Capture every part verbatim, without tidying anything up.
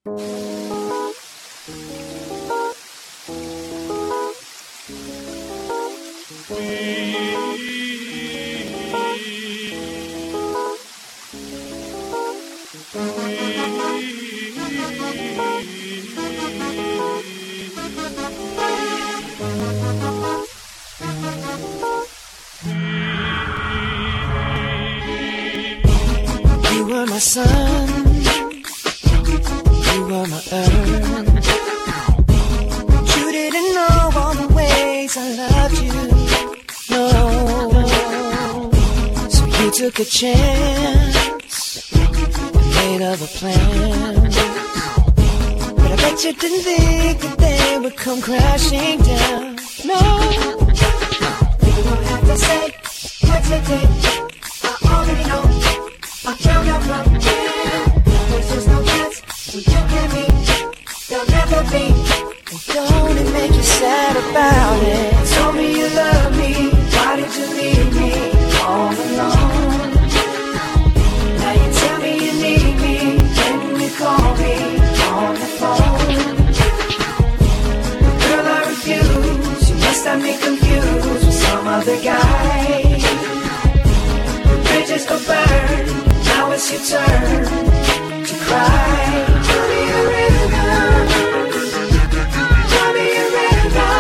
You were my sun, you were my earth. You didn't know all the ways I loved you, no. So you took a chance and made other plans. But I bet you didn't think that they would come crashing down, no. You don't have to say what you did, I already know. I found out from you, there's just no chance when you and me, there'll never be. And don't it make you sad about it? Told me you love me, why did you leave me all alone? Now you tell me you need me, when you call me on the phone. Girl, I refuse, you must have me confused with some other guy. The bridges go burn, now it's your turn to cry. Tell me a river, tell me a river,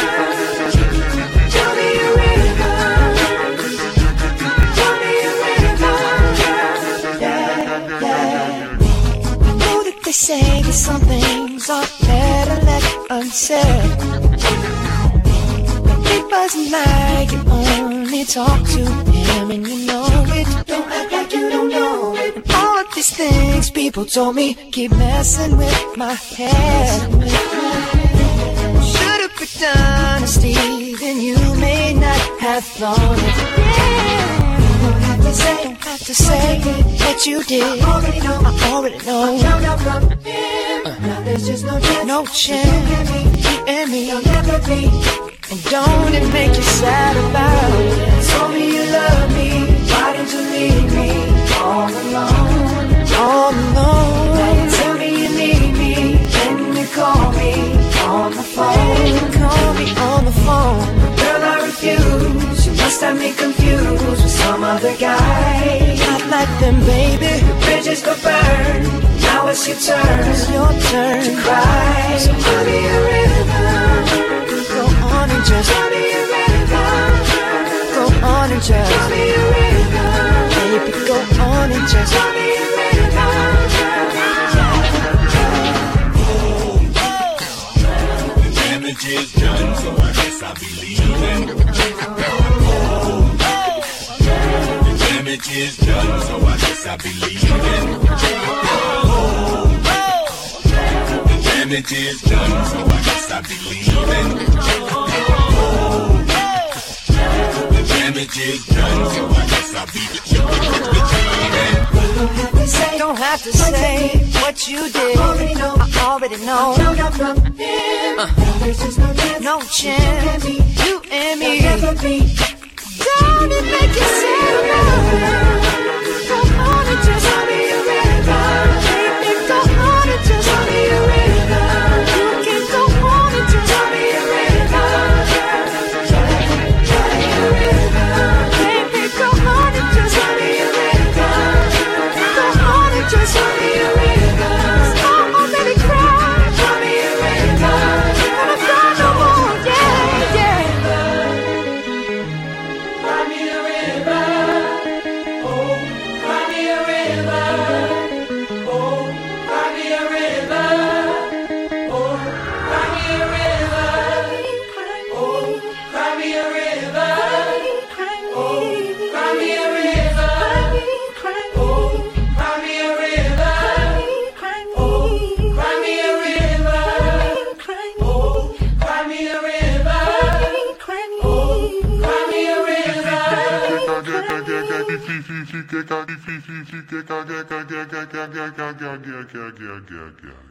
tell me a river, tell me a river, yeah, yeah. I know that they say that some things are better left unsaid, but it wasn't like you only talk to him and you know it. Don't act like you don't know it. And all of these things people told me keep messing with my head. Should've picked honesty, then you may not have thought it. Yeah. Don't have to say, don't have to say what you did. I already know, I already know. I found out from him. Uh. Now there's just no chance, no chance. You and me, you'll never be. And don't it make you sad about it? Told me you love me, why did you leave me all alone? All alone. Now you tell me you need me, then you call me on the phone. You call me on the phone. Girl, I refuse, you must have me confused with some other guy. Not like them, baby. The bridges go burn, now it's your turn, it's your turn to cry. So tell me a river, go on and just tell me a river, go on and just tell me a river, baby, go on and just tell me a river. The damage is done, so I guess I'll be leaving. The damage is done, so I guess I'll be leaving. The damage is done, so I guess I'll be leaving. The damage is done, so I guess I'll be leaving. Don't have to say what you did, I already know. I already know. Uh, no chance, you and me. Don't it make you sad about it? Go on and just tell me a river. Baby, go on and just tell me a river. You can go on and just tell me a river. Tell me a river. Baby, go on and just tell me a river. Go on and just tell me a river. Oh, oh, baby, cry. Tell me a river. And I cry no more, yeah, yeah. Cry me a river. Oh, cry me a river. Oh, cry me a river. Oh, cry me a river. Oh, cry me a river. Oh, cry me a river. Oh, cry me a river. Oh, cry me a river. Oh, cry me a river. Oh, cry me a river. Yeah, yeah, yeah, yeah, yeah.